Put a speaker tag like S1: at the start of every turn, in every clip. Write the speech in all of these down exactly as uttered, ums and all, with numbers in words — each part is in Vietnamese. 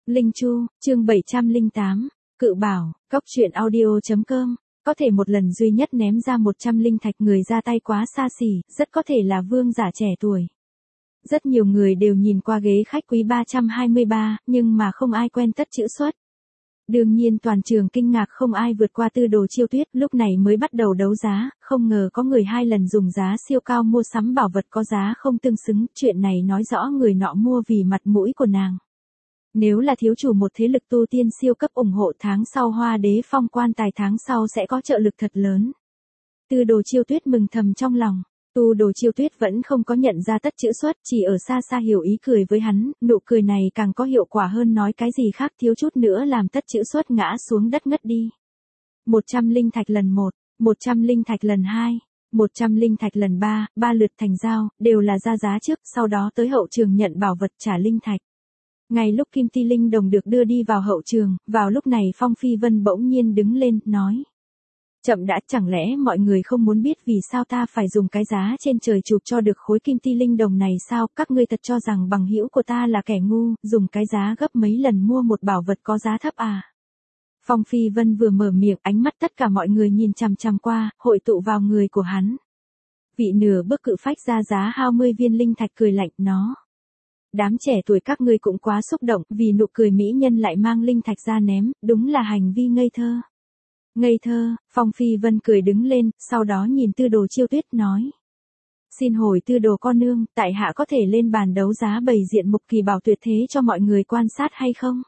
S1: Linh Chu, chương bảy trăm lẻ tám, Cự Bảo, Cốc Truyện Audio chấm com. Có thể một lần duy nhất ném ra một trăm linh thạch người ra tay quá xa xỉ, rất có thể là vương giả trẻ tuổi. Rất nhiều người đều nhìn qua ghế khách quý ba trăm hai mươi ba, nhưng mà không ai quen tất chữ xuất. Đương nhiên toàn trường kinh ngạc không ai vượt qua Tư Đồ Chiêu Tuyết, lúc này mới bắt đầu đấu giá, không ngờ có người hai lần dùng giá siêu cao mua sắm bảo vật có giá không tương xứng, chuyện này nói rõ người nọ mua vì mặt mũi của nàng. Nếu là thiếu chủ một thế lực tu tiên siêu cấp ủng hộ tháng sau Hoa Đế phong quan tài tháng sau sẽ có trợ lực thật lớn. Tư Đồ Chiêu Tuyết mừng thầm trong lòng. Tu Đồ Chiêu Tuyết vẫn không có nhận ra tất chữ xuất, chỉ ở xa xa hiểu ý cười với hắn, nụ cười này càng có hiệu quả hơn nói cái gì khác, thiếu chút nữa làm tất chữ xuất ngã xuống đất ngất đi. Một trăm linh thạch lần một, một trăm linh thạch lần hai, một trăm linh thạch lần ba, ba lượt thành giao, đều là ra giá trước, sau đó tới hậu trường nhận bảo vật trả linh thạch. Ngay lúc Kim Ti Linh Đồng được đưa đi vào hậu trường, vào lúc này Phong Phi Vân bỗng nhiên đứng lên, nói. Chậm đã, chẳng lẽ mọi người không muốn biết vì sao ta phải dùng cái giá trên trời chụp cho được khối Kim Ti Linh Đồng này sao, các ngươi thật cho rằng bằng hữu của ta là kẻ ngu, dùng cái giá gấp mấy lần mua một bảo vật có giá thấp à. Phong Phi Vân vừa mở miệng, ánh mắt tất cả mọi người nhìn chằm chằm qua, hội tụ vào người của hắn. Vị nửa bước cự phách ra giá hai mươi viên linh thạch cười lạnh, nó. Đám trẻ tuổi các ngươi cũng quá xúc động, vì nụ cười mỹ nhân lại mang linh thạch ra ném, đúng là hành vi ngây thơ. Ngây thơ, Phong Phi Vân cười đứng lên, sau đó nhìn Tư Đồ Chiêu Tuyết nói. Xin hỏi Tư Đồ con nương, tại hạ có thể lên bàn đấu giá bày diện một kỳ bảo tuyệt thế cho mọi người quan sát hay không?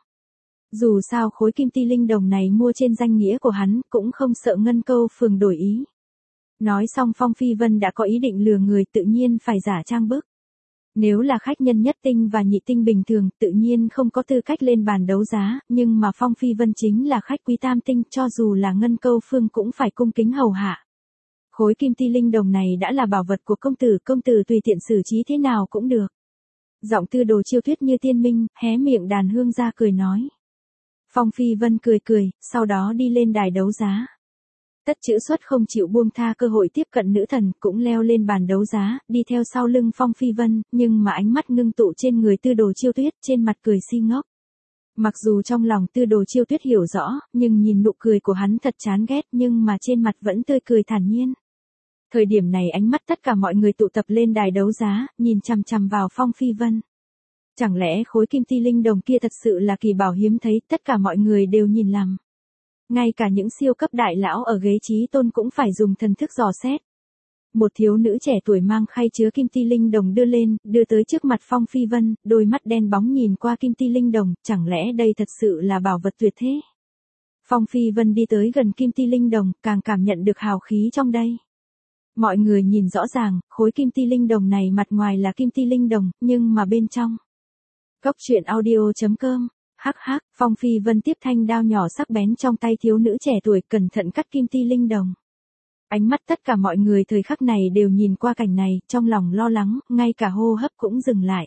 S1: Dù sao khối Kim Ti Linh Đồng này mua trên danh nghĩa của hắn, cũng không sợ Ngân Câu Phường đổi ý. Nói xong Phong Phi Vân đã có ý định lừa người, tự nhiên phải giả trang bức. Nếu là khách nhân nhất tinh và nhị tinh bình thường, tự nhiên không có tư cách lên bàn đấu giá, nhưng mà Phong Phi Vân chính là khách quý tam tinh, cho dù là Ngân Câu Phương cũng phải cung kính hầu hạ. Khối Kim Ti Linh Đồng này đã là bảo vật của công tử, công tử tùy tiện xử trí thế nào cũng được. Giọng Tư Đồ Chiêu Tuyết như tiên minh, hé miệng đàn hương ra cười nói. Phong Phi Vân cười cười, sau đó đi lên đài đấu giá. Tất chữ xuất không chịu buông tha cơ hội tiếp cận nữ thần, cũng leo lên bàn đấu giá, đi theo sau lưng Phong Phi Vân, nhưng mà ánh mắt ngưng tụ trên người Tư Đồ Chiêu Tuyết, trên mặt cười si ngốc. Mặc dù trong lòng Tư Đồ Chiêu Tuyết hiểu rõ, nhưng nhìn nụ cười của hắn thật chán ghét, nhưng mà trên mặt vẫn tươi cười thản nhiên. Thời điểm này ánh mắt tất cả mọi người tụ tập lên đài đấu giá, nhìn chằm chằm vào Phong Phi Vân. Chẳng lẽ khối Kim Ti Linh Đồng kia thật sự là kỳ bảo hiếm thấy, tất cả mọi người đều nhìn lằm. Ngay cả những siêu cấp đại lão ở ghế trí tôn cũng phải dùng thần thức dò xét. Một thiếu nữ trẻ tuổi mang khay chứa Kim Ti Linh Đồng đưa lên, đưa tới trước mặt Phong Phi Vân, đôi mắt đen bóng nhìn qua Kim Ti Linh Đồng, chẳng lẽ đây thật sự là bảo vật tuyệt thế? Phong Phi Vân đi tới gần Kim Ti Linh Đồng, càng cảm nhận được hào khí trong đây. Mọi người nhìn rõ ràng, khối Kim Ti Linh Đồng này mặt ngoài là Kim Ti Linh Đồng, nhưng mà bên trong. Cốc Truyện Audio chấm com. Hắc hắc, Phong Phi Vân tiếp thanh đao nhỏ sắc bén trong tay thiếu nữ trẻ tuổi, cẩn thận cắt Kim Ti Linh Đồng. Ánh mắt tất cả mọi người thời khắc này đều nhìn qua cảnh này, trong lòng lo lắng, ngay cả hô hấp cũng dừng lại.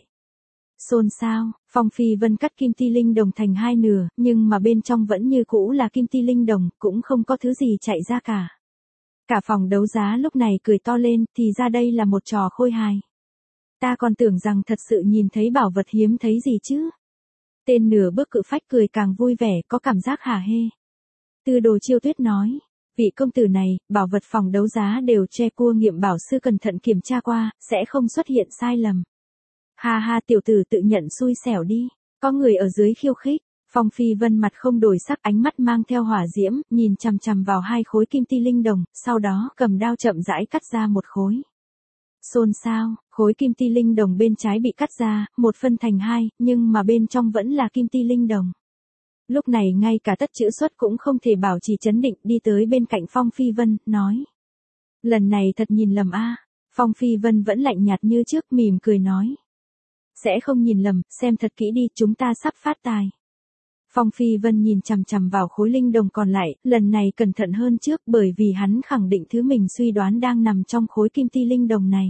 S1: Xôn xao, Phong Phi Vân cắt Kim Ti Linh Đồng thành hai nửa, nhưng mà bên trong vẫn như cũ là Kim Ti Linh Đồng, cũng không có thứ gì chạy ra cả. Cả phòng đấu giá lúc này cười to lên, thì ra đây là một trò khôi hài. Ta còn tưởng rằng thật sự nhìn thấy bảo vật hiếm thấy gì chứ. Tên nửa bước cự phách cười càng vui vẻ, có cảm giác hả hê. Tư Đồ Chiêu Tuyết nói, vị công tử này, bảo vật phòng đấu giá đều che cua nghiệm bảo sư cẩn thận kiểm tra qua, sẽ không xuất hiện sai lầm. Ha ha, tiểu tử tự nhận xui xẻo đi, có người ở dưới khiêu khích. Phong Phi Vân mặt không đổi sắc, ánh mắt mang theo hỏa diễm, nhìn chằm chằm vào hai khối Kim Ti Linh Đồng, sau đó cầm đao chậm rãi cắt ra một khối. Xôn xao, khối Kim Ti Linh Đồng bên trái bị cắt ra, một phân thành hai, nhưng mà bên trong vẫn là Kim Ti Linh Đồng. Lúc này ngay cả tất chữ xuất cũng không thể bảo trì chấn định, đi tới bên cạnh Phong Phi Vân, nói. Lần này thật nhìn lầm a. Phong Phi Vân vẫn lạnh nhạt như trước, mỉm cười nói. Sẽ không nhìn lầm, xem thật kỹ đi, chúng ta sắp phát tài. Phong Phi Vân nhìn chằm chằm vào khối linh đồng còn lại, lần này cẩn thận hơn trước, bởi vì hắn khẳng định thứ mình suy đoán đang nằm trong khối Kim Ti Linh Đồng này.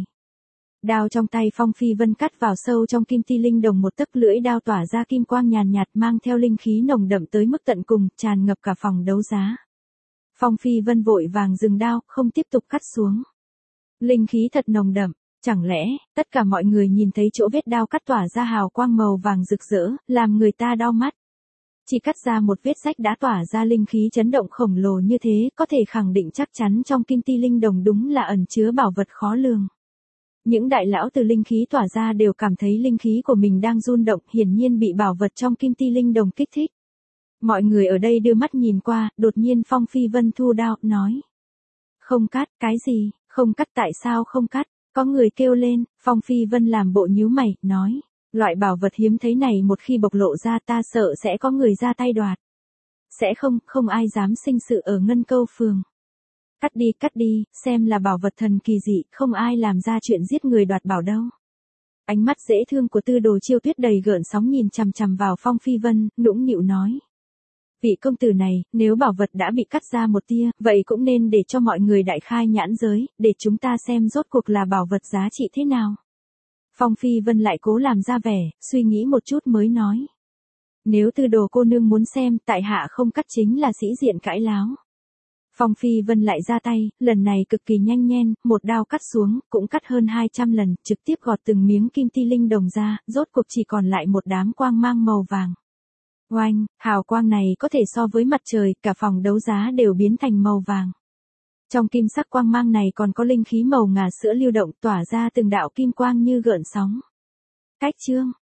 S1: Đao trong tay Phong Phi Vân cắt vào sâu trong Kim Ti Linh Đồng một tấc, lưỡi đao tỏa ra kim quang nhàn nhạt, mang theo linh khí nồng đậm tới mức tận cùng, tràn ngập cả phòng đấu giá. Phong Phi Vân vội vàng dừng đao, không tiếp tục cắt xuống. Linh khí thật nồng đậm, chẳng lẽ tất cả mọi người nhìn thấy chỗ vết đao cắt tỏa ra hào quang màu vàng rực rỡ, làm người ta đau mắt. Chỉ cắt ra một vết rách đã tỏa ra linh khí chấn động khổng lồ như thế, có thể khẳng định chắc chắn trong kim ti linh đồng đúng là ẩn chứa bảo vật khó lường. Những đại lão từ linh khí tỏa ra đều cảm thấy linh khí của mình đang run động, hiển nhiên bị bảo vật trong kim ti linh đồng kích thích. Mọi người ở đây đưa mắt nhìn qua, đột nhiên Phong Phi Vân thu đao, nói. Không cắt, cái gì, không cắt tại sao không cắt, có người kêu lên, Phong Phi Vân làm bộ nhíu mày, nói. Loại bảo vật hiếm thấy này một khi bộc lộ ra ta sợ sẽ có người ra tay đoạt. Sẽ không, không ai dám sinh sự ở Ngân Câu Phường. Cắt đi, cắt đi, xem là bảo vật thần kỳ dị, không ai làm ra chuyện giết người đoạt bảo đâu. Ánh mắt dễ thương của Tư Đồ Chiêu Tuyết đầy gợn sóng nhìn chằm chằm vào Phong Phi Vân, nũng nịu nói. Vị công tử này, nếu bảo vật đã bị cắt ra một tia, vậy cũng nên để cho mọi người đại khai nhãn giới, để chúng ta xem rốt cuộc là bảo vật giá trị thế nào. Phong Phi Vân lại cố làm ra vẻ, suy nghĩ một chút mới nói. Nếu Tư Đồ cô nương muốn xem, tại hạ không cắt chính là sĩ diện cãi láo. Phong Phi Vân lại ra tay, lần này cực kỳ nhanh nhen, một đao cắt xuống, cũng cắt hơn hai trăm lần, trực tiếp gọt từng miếng kim ti linh đồng ra, rốt cuộc chỉ còn lại một đám quang mang màu vàng. Oanh, hào quang này có thể so với mặt trời, cả phòng đấu giá đều biến thành màu vàng. Trong kim sắc quang mang này còn có linh khí màu ngà sữa lưu động tỏa ra từng đạo kim quang như gợn sóng. Cách chương